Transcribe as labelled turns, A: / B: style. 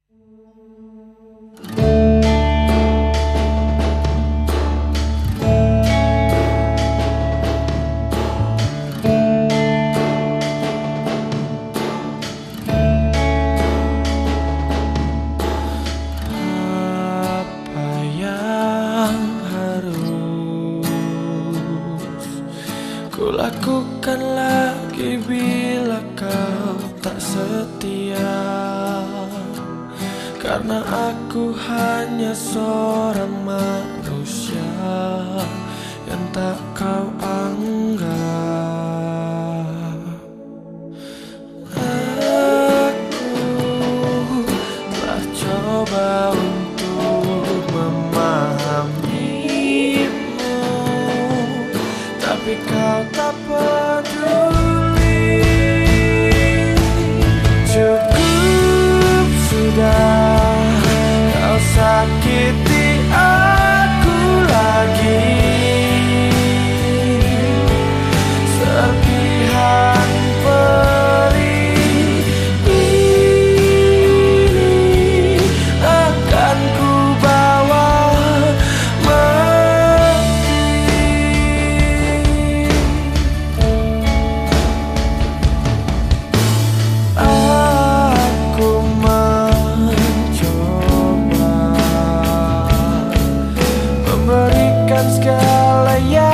A: Apa yang harus kulakukan lagi bila kau tak setia? Karena aku hanya seorang manusia yang tak kau anggap. Aku telah coba untuk memahamimu, tapi kau tak peduli. Cukup sudah, kau sakiti aku lagi. Serpihan perih ini akan ku bawa mati. Aku mencoba memberikan segala yang